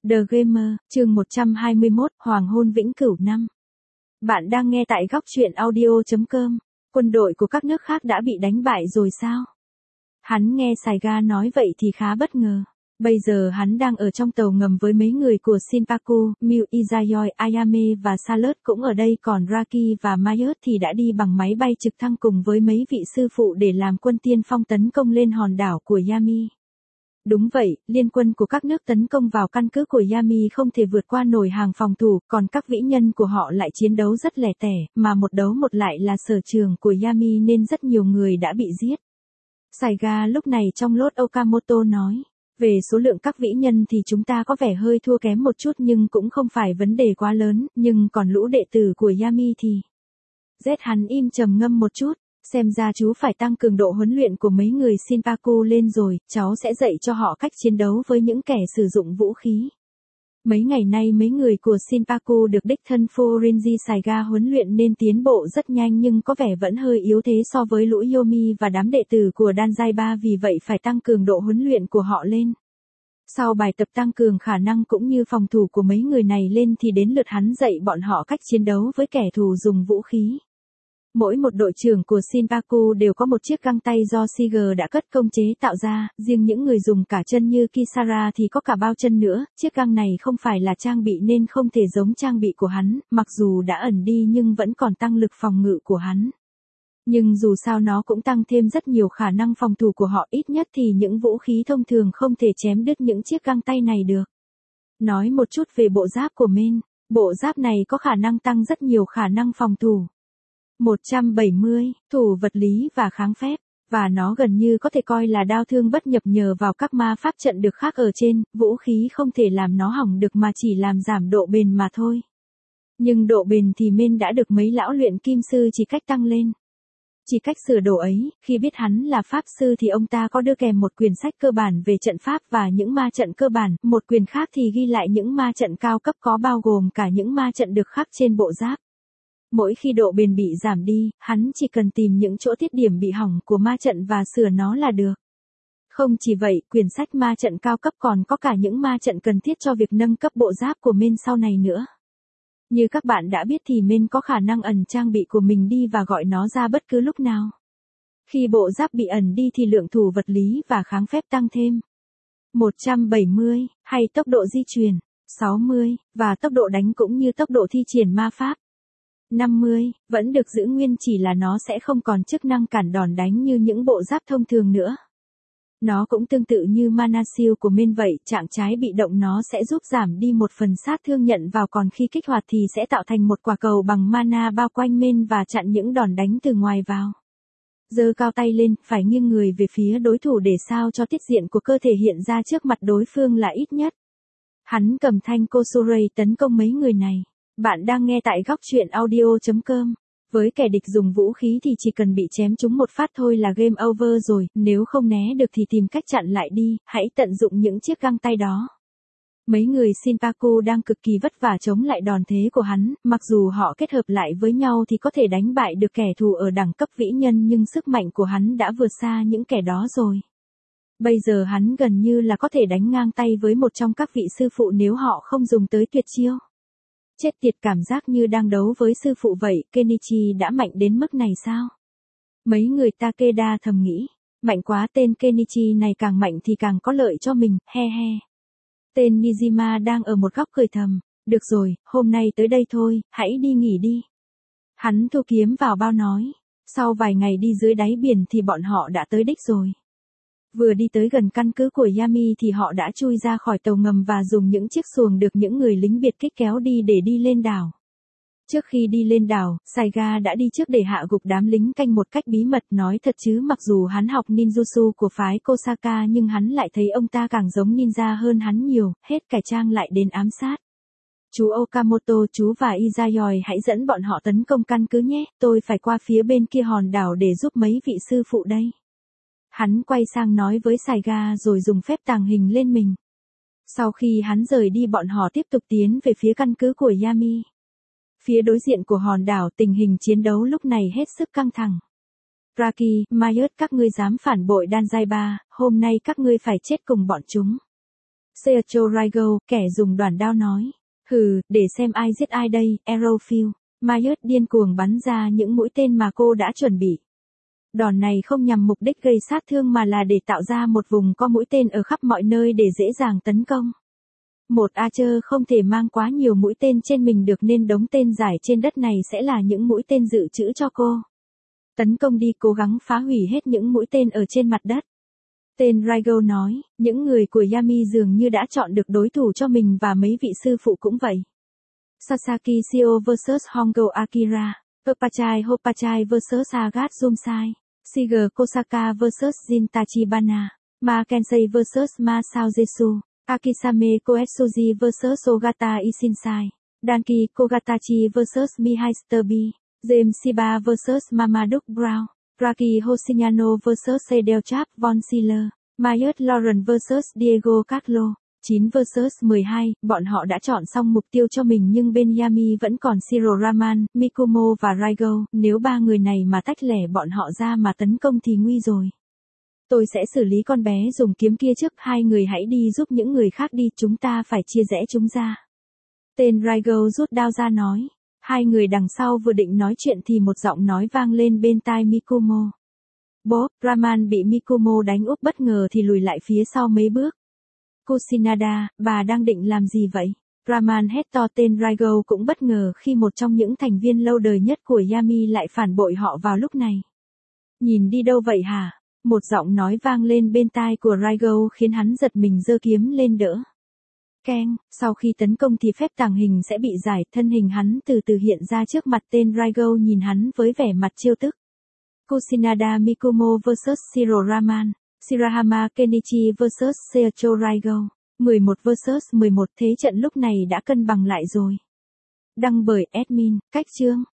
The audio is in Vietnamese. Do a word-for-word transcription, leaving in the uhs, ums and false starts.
The Gamer, chương một trăm hai mươi mốt, Hoàng hôn vĩnh cửu năm. Bạn đang nghe tại góc truyện audio chấm com. Quân đội của các nước khác đã bị đánh bại rồi sao? Hắn nghe Saiga nói vậy thì khá bất ngờ. Bây giờ hắn đang ở trong tàu ngầm với mấy người của Shinpaku, Miu Izayoi, Ayame và Salert cũng ở đây, còn Raki và Mayurt thì đã đi bằng máy bay trực thăng cùng với mấy vị sư phụ để làm quân tiên phong tấn công lên hòn đảo của Yami. Đúng vậy, liên quân của các nước tấn công vào căn cứ của Yami không thể vượt qua nổi hàng phòng thủ, còn các vĩ nhân của họ lại chiến đấu rất lẻ tẻ, mà một đấu một lại là sở trường của Yami nên rất nhiều người đã bị giết. Saiga lúc này trong lốt Okamoto nói, về số lượng các vĩ nhân thì chúng ta có vẻ hơi thua kém một chút nhưng cũng không phải vấn đề quá lớn, nhưng còn lũ đệ tử của Yami thì... Z hắn im trầm ngâm một chút. Xem ra chú phải tăng cường độ huấn luyện của mấy người Shinpaku lên rồi, cháu sẽ dạy cho họ cách chiến đấu với những kẻ sử dụng vũ khí. Mấy ngày nay mấy người của Shinpaku được đích thân Furinji Saiga huấn luyện nên tiến bộ rất nhanh nhưng có vẻ vẫn hơi yếu thế so với lũ Yomi và đám đệ tử của Danzai, vì vậy phải tăng cường độ huấn luyện của họ lên. Sau bài tập tăng cường khả năng cũng như phòng thủ của mấy người này lên thì đến lượt hắn dạy bọn họ cách chiến đấu với kẻ thù dùng vũ khí. Mỗi một đội trưởng của Shinpaku đều có một chiếc găng tay do Siger đã cất công chế tạo ra, riêng những người dùng cả chân như Kisara thì có cả bao chân nữa, chiếc găng này không phải là trang bị nên không thể giống trang bị của hắn, mặc dù đã ẩn đi nhưng vẫn còn tăng lực phòng ngự của hắn. Nhưng dù sao nó cũng tăng thêm rất nhiều khả năng phòng thủ của họ, ít nhất thì những vũ khí thông thường không thể chém đứt những chiếc găng tay này được. Nói một chút về bộ giáp của Men, bộ giáp này có khả năng tăng rất nhiều khả năng phòng thủ. một trăm bảy mươi, thủ vật lý và kháng phép, và nó gần như có thể coi là đao thương bất nhập nhờ vào các ma pháp trận được khắc ở trên, vũ khí không thể làm nó hỏng được mà chỉ làm giảm độ bền mà thôi. Nhưng độ bền thì Men đã được mấy lão luyện kim sư chỉ cách tăng lên. Chỉ cách sửa đồ ấy, khi biết hắn là pháp sư thì ông ta có đưa kèm một quyển sách cơ bản về trận pháp và những ma trận cơ bản, một quyển khác thì ghi lại những ma trận cao cấp có bao gồm cả những ma trận được khắc trên bộ giáp. Mỗi khi độ bền bị giảm đi, hắn chỉ cần tìm những chỗ tiết điểm bị hỏng của ma trận và sửa nó là được. Không chỉ vậy, quyển sách ma trận cao cấp còn có cả những ma trận cần thiết cho việc nâng cấp bộ giáp của Men sau này nữa. Như các bạn đã biết thì Men có khả năng ẩn trang bị của mình đi và gọi nó ra bất cứ lúc nào. Khi bộ giáp bị ẩn đi thì lượng thủ vật lý và kháng phép tăng thêm. một trăm bảy mươi, hay tốc độ di chuyển, sáu mươi, và tốc độ đánh cũng như tốc độ thi triển ma pháp. năm mươi, vẫn được giữ nguyên, chỉ là nó sẽ không còn chức năng cản đòn đánh như những bộ giáp thông thường nữa. Nó cũng tương tự như mana shield của Men vậy, trạng trái bị động nó sẽ giúp giảm đi một phần sát thương nhận vào, còn khi kích hoạt thì sẽ tạo thành một quả cầu bằng mana bao quanh Men và chặn những đòn đánh từ ngoài vào. Giơ cao tay lên, phải nghiêng người về phía đối thủ để sao cho tiết diện của cơ thể hiện ra trước mặt đối phương là ít nhất. Hắn cầm thanh Kosurei tấn công mấy người này. Bạn đang nghe tại góc truyện audio chấm com. Với kẻ địch dùng vũ khí thì chỉ cần bị chém trúng một phát thôi là game over rồi, nếu không né được thì tìm cách chặn lại đi, hãy tận dụng những chiếc găng tay đó. Mấy người Shinpaku đang cực kỳ vất vả chống lại đòn thế của hắn, mặc dù họ kết hợp lại với nhau thì có thể đánh bại được kẻ thù ở đẳng cấp vĩ nhân nhưng sức mạnh của hắn đã vượt xa những kẻ đó rồi. Bây giờ hắn gần như là có thể đánh ngang tay với một trong các vị sư phụ nếu họ không dùng tới tuyệt chiêu. Chết tiệt, cảm giác như đang đấu với sư phụ vậy, Kenichi đã mạnh đến mức này sao? Mấy người Takeda thầm nghĩ, mạnh quá, tên Kenichi này càng mạnh thì càng có lợi cho mình, he he. Tên Nijima đang ở một góc cười thầm, được rồi, hôm nay tới đây thôi, hãy đi nghỉ đi. Hắn thu kiếm vào bao nói, sau vài ngày đi dưới đáy biển thì bọn họ đã tới đích rồi. Vừa đi tới gần căn cứ của Yami thì họ đã chui ra khỏi tàu ngầm và dùng những chiếc xuồng được những người lính biệt kích kéo đi để đi lên đảo. Trước khi đi lên đảo, Saiga đã đi trước để hạ gục đám lính canh một cách bí mật. Nói thật chứ mặc dù hắn học ninjutsu của phái Kosaka nhưng hắn lại thấy ông ta càng giống ninja hơn hắn nhiều, hết cải trang lại đến ám sát. Chú Okamoto, chú và Izayoi hãy dẫn bọn họ tấn công căn cứ nhé, tôi phải qua phía bên kia hòn đảo để giúp mấy vị sư phụ đây. Hắn quay sang nói với Saiga rồi dùng phép tàng hình lên mình. Sau khi hắn rời đi bọn họ tiếp tục tiến về phía căn cứ của Yami. Phía đối diện của hòn đảo tình hình chiến đấu lúc này hết sức căng thẳng. Raki, Mayurt, các ngươi dám phản bội Danzai, hôm nay các ngươi phải chết cùng bọn chúng. Seacho Raigo, kẻ dùng đoàn đao nói. Hừ, để xem ai giết ai đây, Arrowfield. Myers điên cuồng bắn ra những mũi tên mà cô đã chuẩn bị. Đòn này không nhằm mục đích gây sát thương mà là để tạo ra một vùng có mũi tên ở khắp mọi nơi để dễ dàng tấn công. Một Archer không thể mang quá nhiều mũi tên trên mình được nên đống tên rải trên đất này sẽ là những mũi tên dự trữ cho cô. Tấn công đi, cố gắng phá hủy hết những mũi tên ở trên mặt đất. Tên Raigo nói, những người của Yami dường như đã chọn được đối thủ cho mình và mấy vị sư phụ cũng vậy. Sasaki Shio versus Hongo Akira, Opachai Hopachai versus Agat Jumsai, Shiger Kosaka versus Jin Tachibana, Ma Kensei versus Ma Sao Jesu, Akisame Koetsuji versus Ogata Ishinsai, Danki Kogatachi versus Mihai B, James Shiba versus Marmaduke Brown, Raki Hoshinyano versus Edel Chap Von Siller, Myers Lauren versus Diego Carlo. chín versus mười hai, bọn họ đã chọn xong mục tiêu cho mình nhưng bên Yami vẫn còn Shiro Raman, Mikumo và Raigo, nếu ba người này mà tách lẻ bọn họ ra mà tấn công thì nguy rồi. Tôi sẽ xử lý con bé dùng kiếm kia trước, hai người hãy đi giúp những người khác đi, chúng ta phải chia rẽ chúng ra. Tên Raigo rút đao ra nói. Hai người đằng sau vừa định nói chuyện thì một giọng nói vang lên bên tai Mikumo. Bốp, Raman bị Mikumo đánh úp bất ngờ thì lùi lại phía sau mấy bước. Kusinada, bà đang định làm gì vậy? Raman hét to, tên Raigo cũng bất ngờ khi một trong những thành viên lâu đời nhất của Yami lại phản bội họ vào lúc này. Nhìn đi đâu vậy hả? Một giọng nói vang lên bên tai của Raigo khiến hắn giật mình giơ kiếm lên đỡ. Keng, sau khi tấn công thì phép tàng hình sẽ bị giải, thân hình hắn từ từ hiện ra trước mặt. Tên Raigo nhìn hắn với vẻ mặt trêu tức. Kusinada Mikumo versus Shiro Raman, Shirahama Kenichi versus Seacho Raigo, mười một versus mười một, thế trận lúc này đã cân bằng lại rồi. Đăng bởi admin, cách chương.